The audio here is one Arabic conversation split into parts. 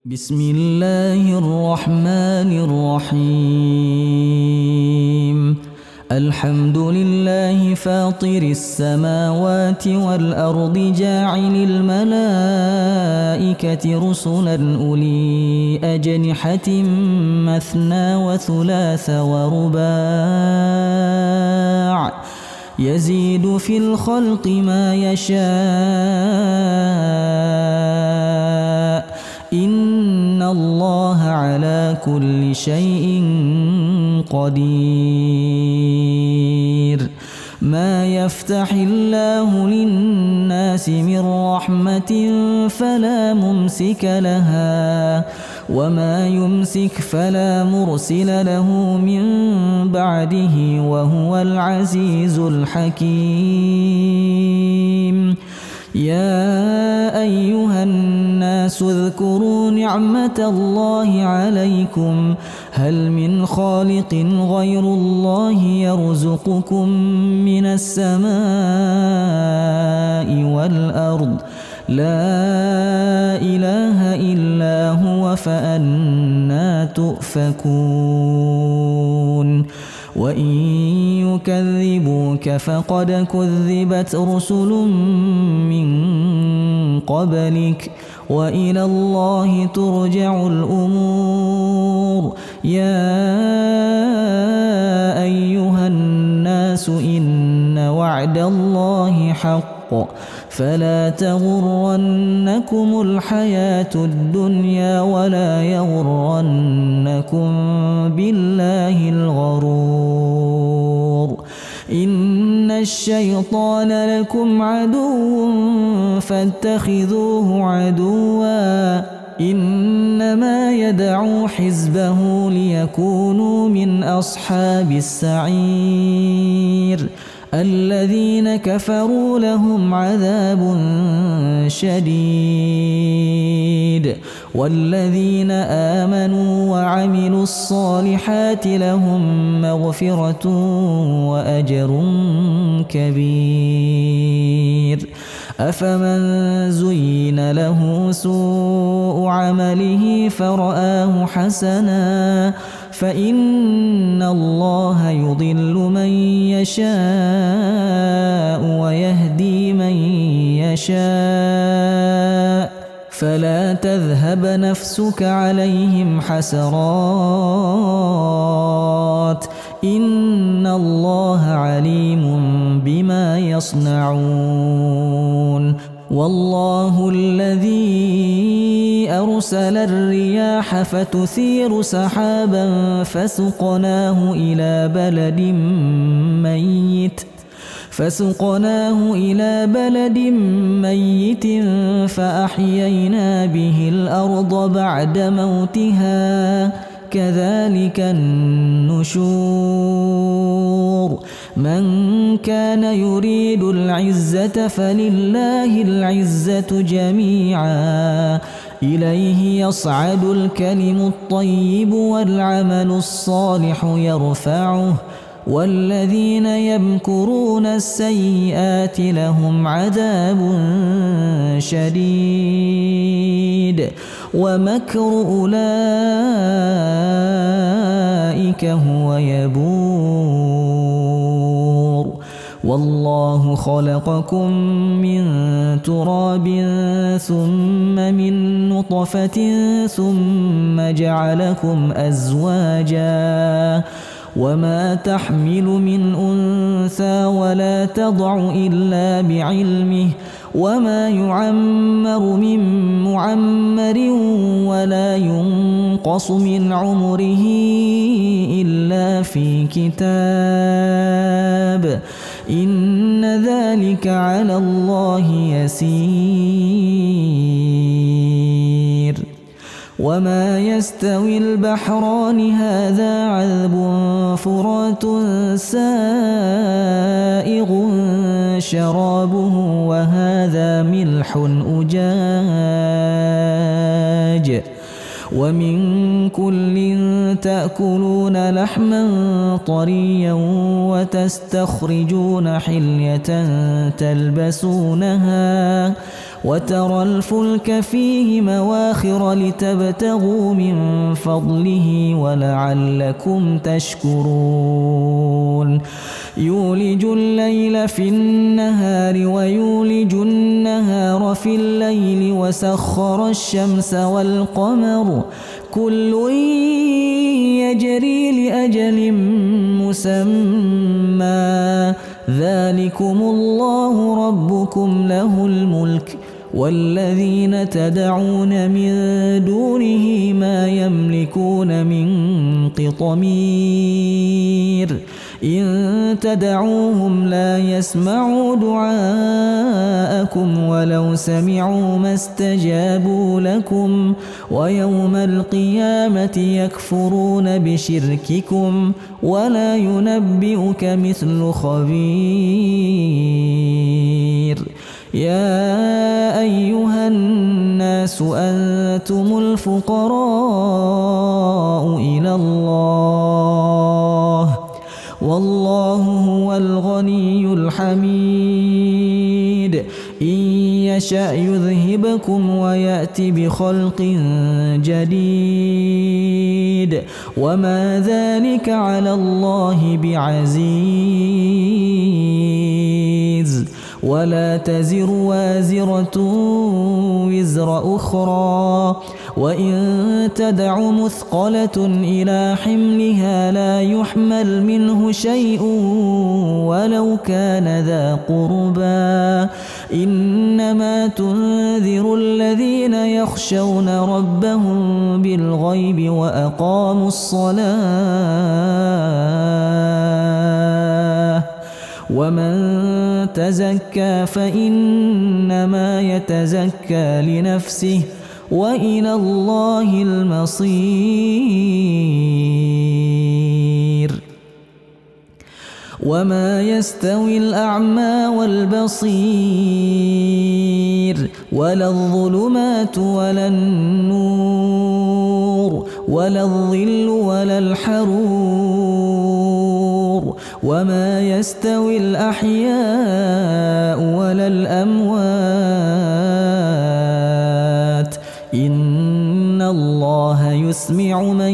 بسم الله الرحمن الرحيم. الحمد لله فاطر السماوات والأرض جاعل الملائكة رسلا أولي أجنحة مثنى وثلاث ورباع يزيد في الخلق ما يشاء إن الله على كل شيء قدير. ما يفتح الله للناس من رحمة فلا ممسك لها وما يمسك فلا مرسل له من بعده وهو العزيز الحكيم. يا أيها الناس اذكروا نعمة الله عليكم هل من خالق غير الله يرزقكم من السماء والأرض لا إله إلا هو فأنى تؤفكون. وإن يكذبوك فقد كذبت رسل من قبلك وإلى الله ترجع الأمور. يا أيها الناس إن وعد الله حق فلا تغرنكم الحياة الدنيا ولا يغرنكم بالله الغرور. إن الشيطان لكم عدو فاتخذوه عدوا إنما يدعو حزبه ليكونوا من أصحاب السعير. الذين كفروا لهم عذاب شديد والذين آمنوا وعملوا الصالحات لهم مغفرة وأجر كبير. أفمن زين له سوء عمله فرآه حسنا فإن الله يضل من يشاء ويهدي من يشاء فلا تذهب نفسك عليهم حسرات إن الله عليم بما يصنعون. والله الذي أرسل الرياح فتثير سحابا فسقناه إلى بلد ميت فأحيينا به الأرض بعد موتها كذلك النشور. من كان يريد العزة فلله العزة جميعا إليه يصعد الكلم الطيب والعمل الصالح يرفعه والذين يمكرون السيئات لهم عذاب شديد ومكر أولئك هو يبور. والله خلقكم من تراب ثم من نطفة ثم جعلكم أزواجا وما تحمل من أنثى ولا تضع إلا بعلمه وما يعمر من معمر ولا ينقص من عمره إلا في كتاب إن ذلك على الله يسير. وما يستوي البحران هذا عذب فرات سائغ شرابه وهذا ملح أجاج ومن كل تأكلون لحما طريا وتستخرجون حلية تلبسونها وترى الفلك فيه مواخر لتبتغوا من فضله ولعلكم تشكرون يولج الليل في النهار ويولج النهار في الليل وسخر الشمس والقمر كل يجري لأجل مسمى ذلكم الله ربكم له الملك والذين تدعون من دونه ما يملكون من قطمير إن تدعوهم لا يسمعوا دعاءكم ولو سمعوا ما استجابوا لكم ويوم القيامة يكفرون بشرككم ولا ينبئك مثل خبير يا أيها الناس أنتم الفقراء إلى الله والله هو الغني الحميد إن يشأ يذهبكم ويأت بخلق جديد وما ذلك على الله بعزيز ولا تزر وازرة وزر أخرى وإن تدع مثقلة إلى حملها لا يحمل منه شيء ولو كان ذا قربى إنما تنذر الذين يخشون ربهم بالغيب وأقاموا الصلاة ومن تزكى فإنما يتزكى لنفسه وإلى الله المصير وما يستوي الأعمى والبصير ولا الظلمات ولا النور ولا الظل ولا الحرور وما يستوي الأحياء ولا الأموات إن الله يسمع من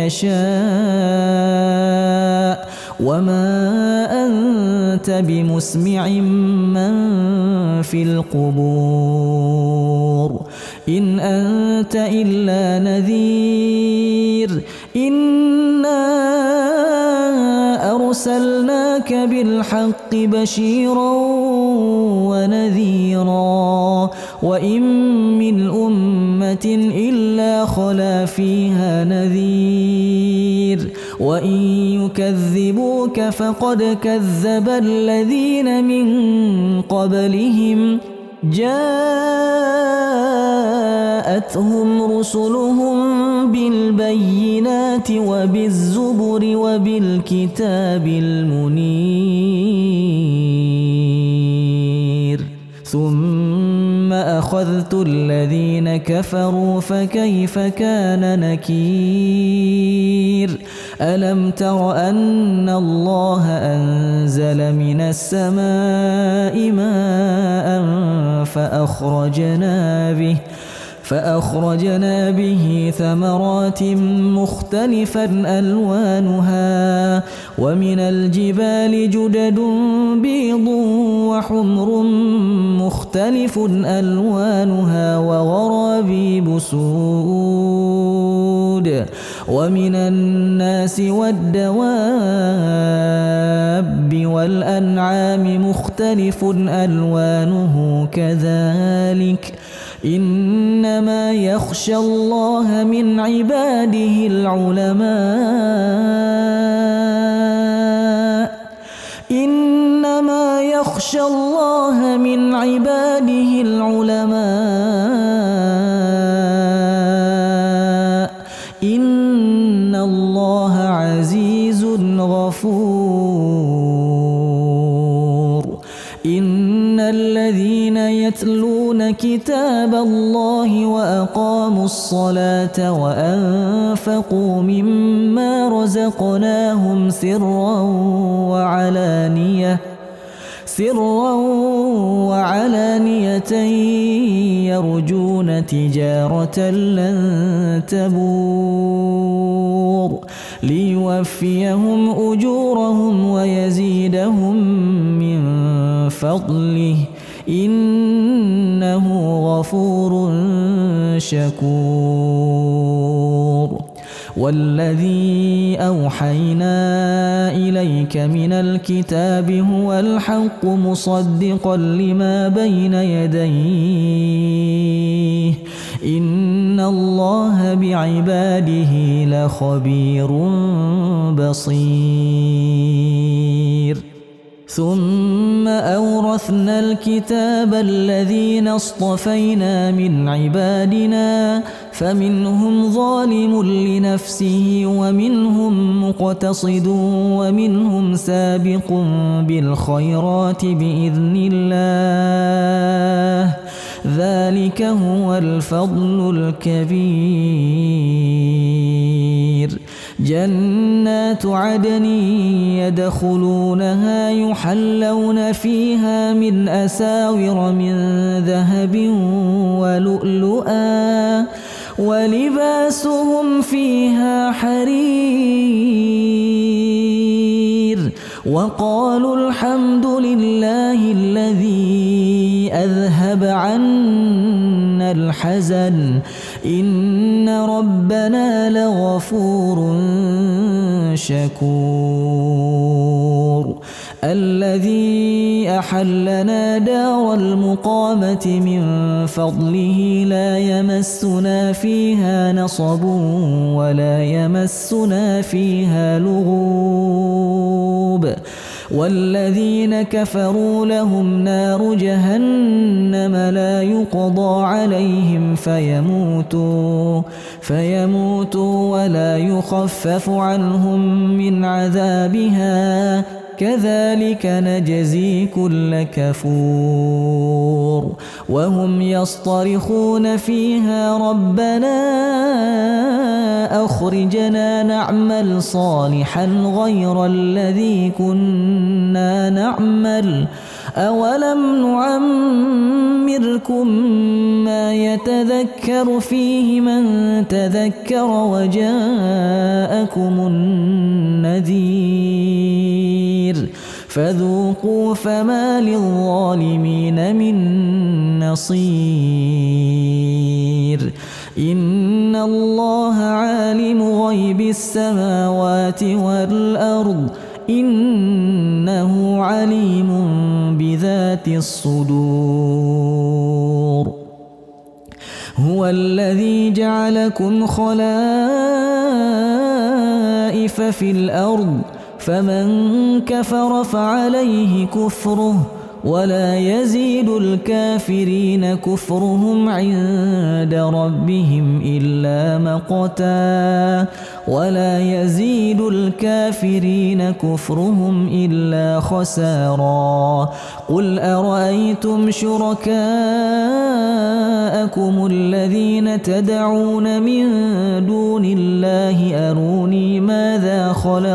يشاء وما أنت بمسمع من في القبور إن أنت إلا نذير إنا أرسلناك بالحق بشيرا ونذيرا وإن من أمة إلا خلا فيها نذير وإن يكذبوك فقد كذب الذين من قبلهم جاءتهم رسلهم بالبينات وبالزبر وبالكتاب المنير ثم أخذت الذين كفروا فكيف كان نكير ألم تر أن الله أنزل من السماء ماء فأخرجنا به ثمرات مختلفا ألوانها ومن الجبال جدد بيض وحمر مختلف ألوانها وغرابيب سود ومن الناس والدواب والأنعام مختلف ألوانه كذلك إنما يخشى الله من عباده العلماء إنما يخشى الله من عباده العلماء إن الله عزيز غفور إن الذين يتلون كتاب الله وأقاموا الصلاة وأنفقوا مما رزقناهم سرا وعلانية يرجون تجارة لن تبور ليوفيهم أجورهم ويزيدهم من فضله إنه غفور شكور والذي أوحينا إليك من الكتاب هو الحق مصدقا لما بين يديه إن الله بعباده لخبير بصير ثم أورثنا الكتاب الذين اصطفينا من عبادنا فمنهم ظالم لنفسه ومنهم مقتصد ومنهم سابق بالخيرات بإذن الله ذلك هو الفضل الكبير جنات عدن يدخلونها يحلون فيها من أساور من ذهب ولؤلؤا ولباسهم فيها حرير وقالوا الحمد لله الذي أذهب عنا الحزن إن ربنا لغفور شكور الذي أحلنا دار المقامة من فضله لا يمسنا فيها نصب ولا يمسنا فيها لغوب والذين كفروا لهم نار جهنم لا يقضى عليهم فيموتوا ولا يخفف عنهم من عذابها كذلك نجزي كل كفور وهم يصطرخون فيها ربنا أخرجنا نعمل صالحا غير الذي كنا نعمل أولم نعمركم ما يتذكر فيه من تذكر وجاءكم النذير فذوقوا فما للظالمين من نصير إن الله عالم غيب السماوات والأرض إنه عليم بذات الصدور هو الذي جعلكم خلائف في الأرض فمن كفر فعليه كفره ولا يزيد الكافرين كفرهم عند ربهم إلا مقتا ولا يزيد الكافرين كفرهم إلا خسارا قل أرأيتم شركاءكم الذين تدعون من دون الله أروني ماذا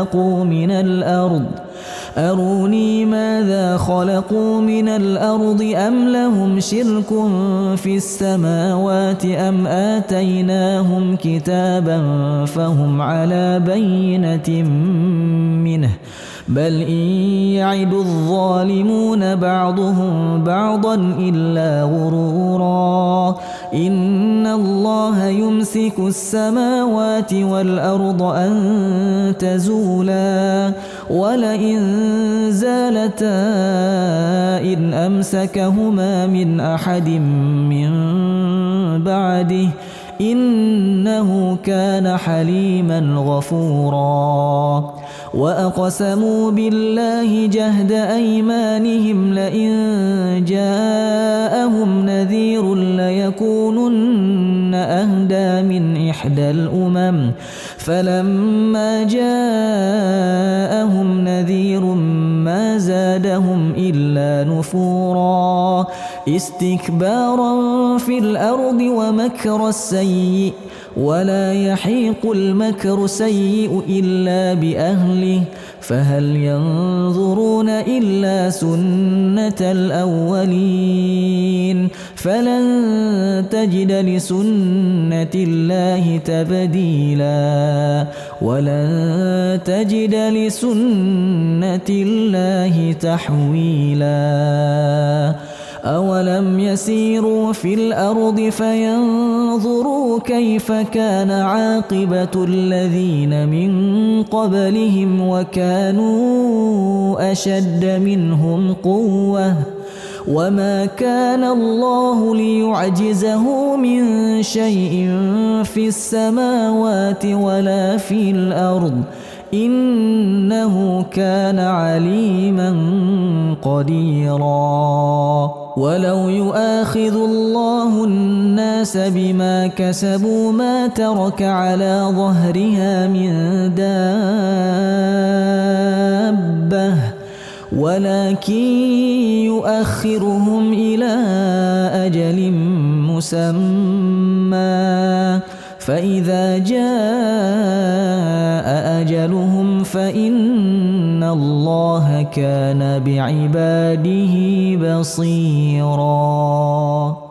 خلقوا من الأرض أم لهم شرك في السماوات أم آتيناهم كتابا فهم على بينة منه بل إن يعد الظالمون بعضهم بعضا إلا غرورا إن الله يمسك السماوات والأرض أن تزولا ولئن زالتا إن أمسكهما من أحد من بعده إنه كان حليما غفورا وأقسموا بالله جهد أيمانهم لئن جاءهم نذير ليكونن أهدى من إحدى الأمم فلما جاءهم نذير ما زادهم إلا نفورا استكبارا في الأرض ولا يحيق المكر السيء إلا بأهله فهل ينظرون إلا سنة الأولين فلن تجد لسنة الله تبديلا ولن تجد لسنة الله تحويلا أولم يسيروا في الأرض فينظروا كيف كان عاقبة الذين من قبلهم وكانوا أشد منهم قوة وما كان الله ليعجزه من شيء في السماوات ولا في الأرض إنه كان عليما قديرا ولو يؤاخذ الله الناس بما كسبوا ما ترك على ظهرها من دابة ولكن يؤخرهم إلى أجل مسمى فإذا جاء أجلهم فإن الله كان بعباده بصيراً